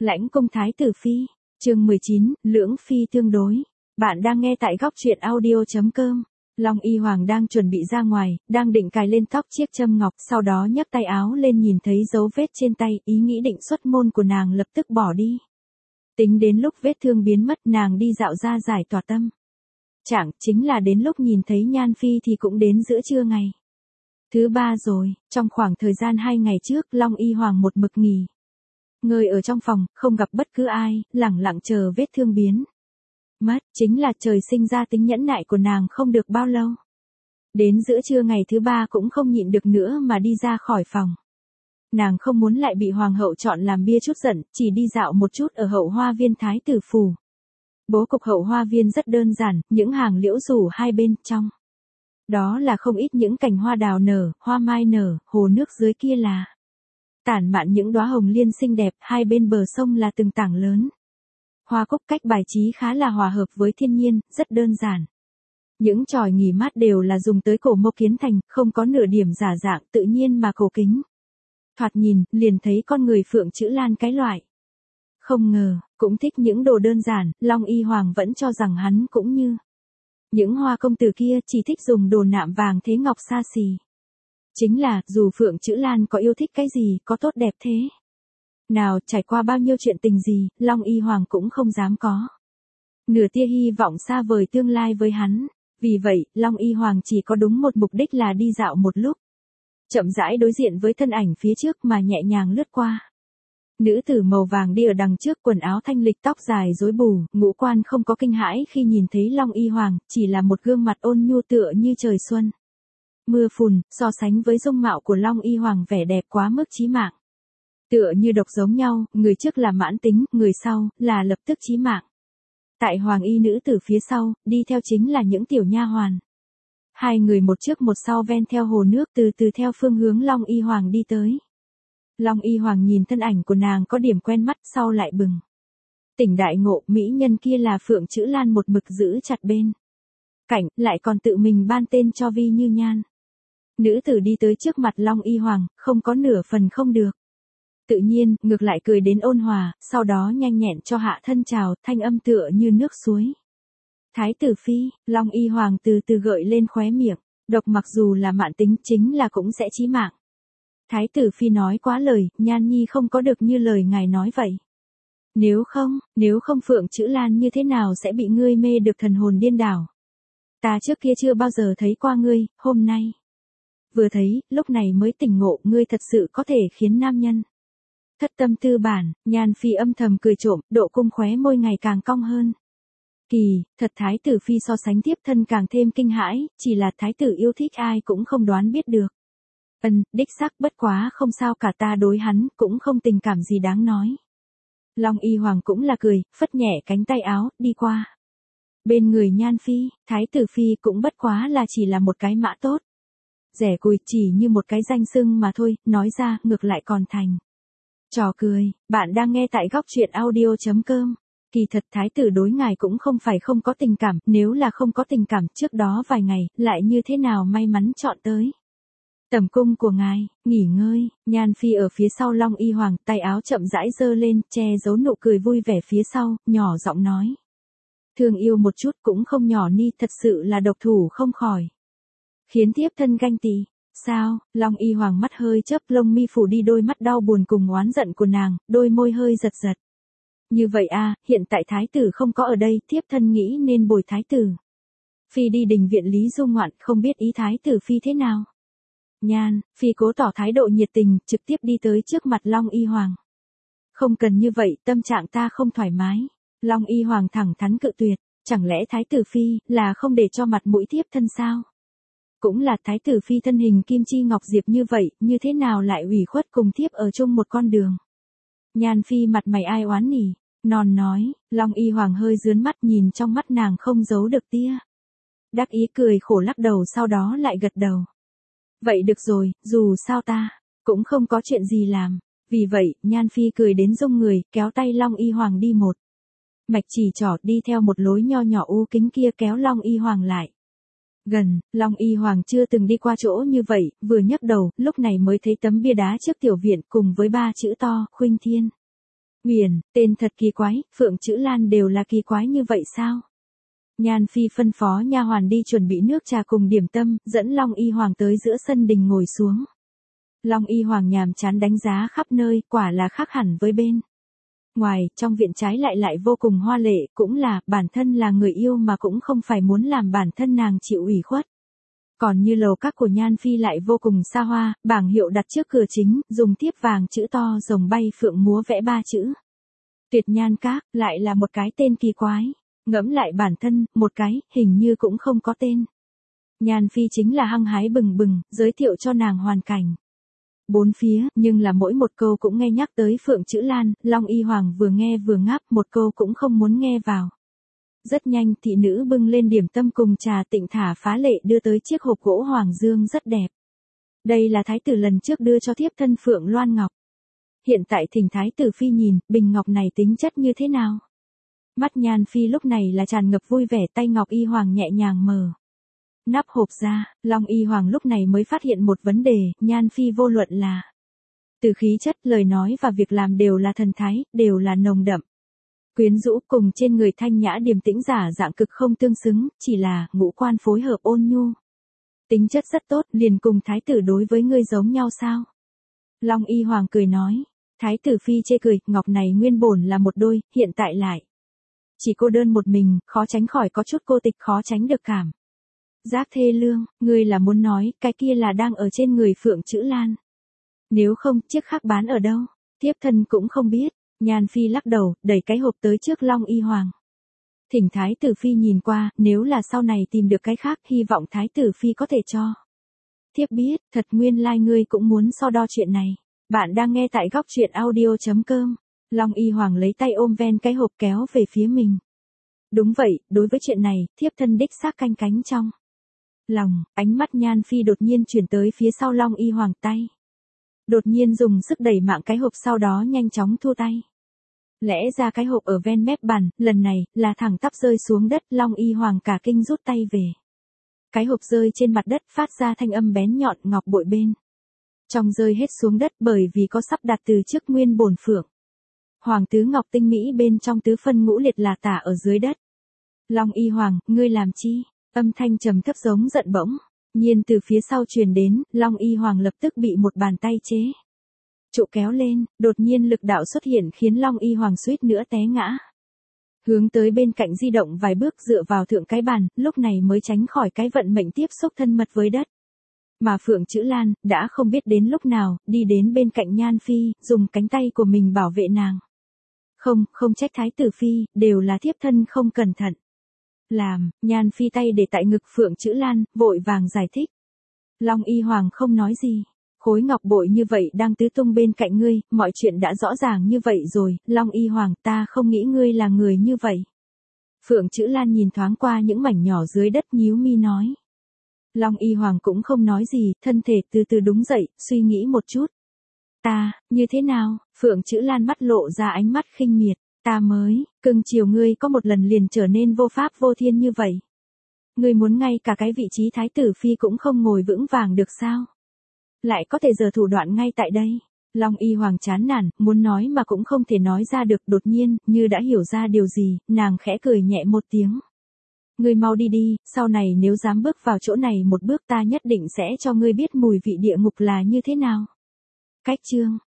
Lãnh cung thái tử phi, chương 19, lưỡng phi tương đối. Bạn đang nghe tại góc truyện audio.com. Long Y Hoàng đang chuẩn bị ra ngoài, đang định cài lên tóc chiếc châm ngọc, sau đó nhấc tay áo lên nhìn thấy dấu vết trên tay, ý nghĩ định xuất môn của nàng lập tức bỏ đi. Tính đến lúc vết thương biến mất, nàng đi dạo ra giải tỏa tâm. Chẳng chính là đến lúc nhìn thấy Nhan Phi thì cũng đến giữa trưa ngày thứ 3 rồi, trong khoảng thời gian 2 ngày trước, Long Y Hoàng một mực nghỉ ngơi ở trong phòng, không gặp bất cứ ai, lẳng lặng chờ vết thương biến mất, chính là trời sinh ra tính nhẫn nại của nàng không được bao lâu. Đến giữa trưa ngày thứ 3 cũng không nhịn được nữa mà đi ra khỏi phòng. Nàng không muốn lại bị hoàng hậu chọn làm bia chút giận, chỉ đi dạo một chút ở hậu hoa viên thái tử phủ. Bố cục hậu hoa viên rất đơn giản, những hàng liễu rủ hai bên trong. Đó là không ít những cành hoa đào nở, hoa mai nở, hồ nước dưới kia là tản mạn những đóa hồng liên xinh đẹp, hai bên bờ sông là từng tảng lớn hoa cúc, cách bài trí khá là hòa hợp với thiên nhiên, rất đơn giản. Những chòi nghỉ mát đều là dùng tới cổ mộc kiến thành, không có nửa điểm giả dạng, tự nhiên mà cổ kính. Thoạt nhìn, liền thấy con người phượng chữ lan cái loại. Không ngờ, cũng thích những đồ đơn giản, Long Y Hoàng vẫn cho rằng hắn cũng như những hoa công tử kia, chỉ thích dùng đồ nạm vàng thế ngọc xa xỉ. Chính là, dù phượng chữ lan có yêu thích cái gì, có tốt đẹp thế nào, trải qua bao nhiêu chuyện tình gì, Long Y Hoàng cũng không dám có nửa tia hy vọng xa vời tương lai với hắn. Vì vậy, Long Y Hoàng chỉ có đúng một mục đích là đi dạo một lúc, chậm rãi đối diện với thân ảnh phía trước mà nhẹ nhàng lướt qua. Nữ tử màu vàng đi ở đằng trước, quần áo thanh lịch, tóc dài rối bù, ngũ quan không có kinh hãi khi nhìn thấy Long Y Hoàng, chỉ là một gương mặt ôn nhu tựa như trời xuân mưa phùn, so sánh với dung mạo của Long Y Hoàng vẻ đẹp quá mức chí mạng. Tựa như độc giống nhau, người trước là mãn tính, người sau là lập tức chí mạng. Tại hoàng y nữ tử phía sau, đi theo chính là những tiểu nha hoàn. Hai người một trước một sau ven theo hồ nước từ từ theo phương hướng Long Y Hoàng đi tới. Long Y Hoàng nhìn thân ảnh của nàng có điểm quen mắt, sau lại bừng tỉnh đại ngộ, mỹ nhân kia là phượng chữ lan một mực giữ chặt bên cạnh, lại còn tự mình ban tên cho Vi Như Nhan. Nữ tử đi tới trước mặt Long Y Hoàng, không có nửa phần không được tự nhiên, ngược lại cười đến ôn hòa, sau đó nhanh nhẹn cho hạ thân chào, thanh âm tựa như nước suối. Thái tử phi, Long Y Hoàng từ từ gợi lên khóe miệng, độc mặc dù là mạn tính, chính là cũng sẽ chí mạng. Thái tử phi nói quá lời, Nhan Nhi không có được như lời ngài nói vậy. Nếu không phượng chữ lan như thế nào sẽ bị ngươi mê được thần hồn điên đảo. Ta trước kia chưa bao giờ thấy qua ngươi, hôm nay vừa thấy, lúc này mới tỉnh ngộ, ngươi thật sự có thể khiến nam nhân thất tâm tư bản. Nhan Phi âm thầm cười trộm, độ cung khóe môi ngày càng cong hơn. Kỳ thật thái tử phi so sánh tiếp thân càng thêm kinh hãi, chỉ là thái tử yêu thích ai cũng không đoán biết được. Đích xác, bất quá không sao cả, ta đối hắn cũng không tình cảm gì đáng nói. Long Y Hoàng cũng là cười, phất nhẹ cánh tay áo, đi qua bên người Nhan Phi. Thái tử phi cũng bất quá là chỉ là một cái mã tốt rẻ cùi, chỉ như một cái danh xưng mà thôi, nói ra ngược lại còn thành trò cười. Bạn đang nghe tại góc truyện audio.com. Kỳ thật thái tử đối ngài cũng không phải không có tình cảm, nếu là không có tình cảm, trước đó vài ngày, lại như thế nào may mắn chọn tới tầm cung của ngài, nghỉ ngơi. Nhan Phi ở phía sau Long Y Hoàng, tay áo chậm rãi giơ lên, che giấu nụ cười vui vẻ phía sau, nhỏ giọng nói. Thương yêu một chút cũng không nhỏ ni, thật sự là độc thủ không khỏi khiến thiếp thân ganh tị. Sao? Long Y Hoàng mắt hơi chớp, lông mi phủ đi đôi mắt đau buồn cùng oán giận của nàng, đôi môi hơi giật giật. Như vậy à, hiện tại thái tử không có ở đây, thiếp thân nghĩ nên bồi thái tử Phi đi đình viện Lý Du ngoạn, không biết ý thái tử Phi thế nào. Nhan Phi cố tỏ thái độ nhiệt tình, trực tiếp đi tới trước mặt Long Y Hoàng. Không cần như vậy, tâm trạng ta không thoải mái. Long Y Hoàng thẳng thắn cự tuyệt, chẳng lẽ thái tử Phi là không để cho mặt mũi thiếp thân sao? Cũng là thái tử Phi thân hình kim chi ngọc diệp như vậy, như thế nào lại ủy khuất cùng thiếp ở chung một con đường. Nhan Phi mặt mày ai oán nỉ, non nói. Long Y Hoàng hơi dướn mắt, nhìn trong mắt nàng không giấu được tia đắc ý, cười khổ lắc đầu, sau đó lại gật đầu. Vậy được rồi, dù sao ta cũng không có chuyện gì làm. Vì vậy, Nhan Phi cười đến rung người, kéo tay Long Y Hoàng đi một mạch chỉ trỏ, đi theo một lối nho nhỏ u kính kia kéo Long Y Hoàng lại gần. Long Y Hoàng chưa từng đi qua chỗ như vậy, vừa nhấc đầu, lúc này mới thấy tấm bia đá trước tiểu viện cùng với 3 chữ to, Khuynh Thiên. Uyển, tên thật kỳ quái, Phượng Chữ Lan đều là kỳ quái như vậy sao? Nhan Phi phân phó nha hoàn đi chuẩn bị nước trà cùng điểm tâm, dẫn Long Y Hoàng tới giữa sân đình ngồi xuống. Long Y Hoàng nhàm chán đánh giá khắp nơi, quả là khác hẳn với bên ngoài, trong viện trái lại vô cùng hoa lệ, cũng là, bản thân là người yêu mà cũng không phải muốn làm bản thân nàng chịu ủy khuất. Còn như lầu các của Nhan Phi lại vô cùng xa hoa, bảng hiệu đặt trước cửa chính, dùng thiếp vàng chữ to rồng bay phượng múa vẽ 3 chữ. Tuyệt Nhan Các, lại là một cái tên kỳ quái. Ngẫm lại bản thân, một cái, hình như cũng không có tên. Nhan Phi chính là hăng hái bừng bừng, giới thiệu cho nàng hoàn cảnh. Bốn phía, nhưng là mỗi một câu cũng nghe nhắc tới Phượng Chữ Lan, Long Y Hoàng vừa nghe vừa ngáp, một câu cũng không muốn nghe vào. Rất nhanh, thị nữ bưng lên điểm tâm cùng trà tịnh thả phá lệ đưa tới chiếc hộp gỗ hoàng dương rất đẹp. Đây là thái tử lần trước đưa cho thiếp thân Phượng Loan Ngọc. Hiện tại thỉnh thái tử phi nhìn, bình ngọc này tính chất như thế nào? Mắt Nhan Phi lúc này là tràn ngập vui vẻ, tay Ngọc Y Hoàng nhẹ nhàng mở nắp hộp ra, Long Y Hoàng lúc này mới phát hiện một vấn đề, Nhan Phi vô luận là từ khí chất, lời nói và việc làm đều là thần thái, đều là nồng đậm. Quyến rũ cùng trên người thanh nhã điềm tĩnh giả dạng cực không tương xứng, chỉ là ngũ quan phối hợp ôn nhu. Tính chất rất tốt, liền cùng thái tử đối với ngươi giống nhau sao? Long Y Hoàng cười nói, thái tử phi chê cười, ngọc này nguyên bổn là một đôi, hiện tại lại chỉ cô đơn một mình, khó tránh khỏi có chút cô tịch, khó tránh được cảm giác thê lương, ngươi là muốn nói, cái kia là đang ở trên người Phượng Chữ Lan. Nếu không, chiếc khác bán ở đâu? Thiếp thân cũng không biết. Nhan Phi lắc đầu, đẩy cái hộp tới trước Long Y Hoàng. Thỉnh thái tử phi nhìn qua, nếu là sau này tìm được cái khác, hy vọng thái tử phi có thể cho thiếp biết, thật nguyên lai ngươi cũng muốn so đo chuyện này. Bạn đang nghe tại góc truyện audio.com. Long Y Hoàng lấy tay ôm ven cái hộp kéo về phía mình. Đúng vậy, đối với chuyện này, thiếp thân đích xác canh cánh trong lòng, ánh mắt Nhan Phi đột nhiên chuyển tới phía sau Long Y Hoàng tay. Đột nhiên dùng sức đẩy mạng cái hộp, sau đó nhanh chóng thua tay. Lẽ ra cái hộp ở ven mép bàn, lần này, là thẳng tắp rơi xuống đất, Long Y Hoàng cả kinh rút tay về. Cái hộp rơi trên mặt đất, phát ra thanh âm bén nhọn, ngọc bội bên trong rơi hết xuống đất, bởi vì có sắp đặt từ trước nguyên bổn Phượng Hoàng tứ ngọc tinh mỹ bên trong tứ phân ngũ liệt là tả ở dưới đất. Long Y Hoàng, ngươi làm chi? Âm thanh trầm thấp giống giận bỗng nhiên từ phía sau truyền đến, Long Y Hoàng lập tức bị một bàn tay chế trụ kéo lên, đột nhiên lực đạo xuất hiện khiến Long Y Hoàng suýt nữa té ngã. Hướng tới bên cạnh di động vài bước, dựa vào thượng cái bàn, lúc này mới tránh khỏi cái vận mệnh tiếp xúc thân mật với đất. Mà Phượng Chữ Lan, đã không biết đến lúc nào, đi đến bên cạnh Nhan Phi, dùng cánh tay của mình bảo vệ nàng. Không trách thái tử phi, đều là thiếp thân không cẩn thận. Nhan Phi tay để tại ngực Phượng Chữ Lan, vội vàng giải thích. Long Y Hoàng không nói gì. Khối ngọc bội như vậy đang tứ tung bên cạnh ngươi, mọi chuyện đã rõ ràng như vậy rồi, Long Y Hoàng, ta không nghĩ ngươi là người như vậy. Phượng Chữ Lan nhìn thoáng qua những mảnh nhỏ dưới đất, nhíu mi nói. Long Y Hoàng cũng không nói gì, thân thể từ từ đứng dậy, suy nghĩ một chút. Ta, như thế nào? Phượng Chữ Lan mắt lộ ra ánh mắt khinh miệt. Ta mới, cưng chiều ngươi có một lần liền trở nên vô pháp vô thiên như vậy. Ngươi muốn ngay cả cái vị trí thái tử phi cũng không ngồi vững vàng được sao? Lại có thể giở thủ đoạn ngay tại đây. Long Y Hoàng chán nản, muốn nói mà cũng không thể nói ra được, đột nhiên, như đã hiểu ra điều gì, nàng khẽ cười nhẹ một tiếng. Ngươi mau đi đi, sau này nếu dám bước vào chỗ này một bước ta nhất định sẽ cho ngươi biết mùi vị địa ngục là như thế nào. Cách chương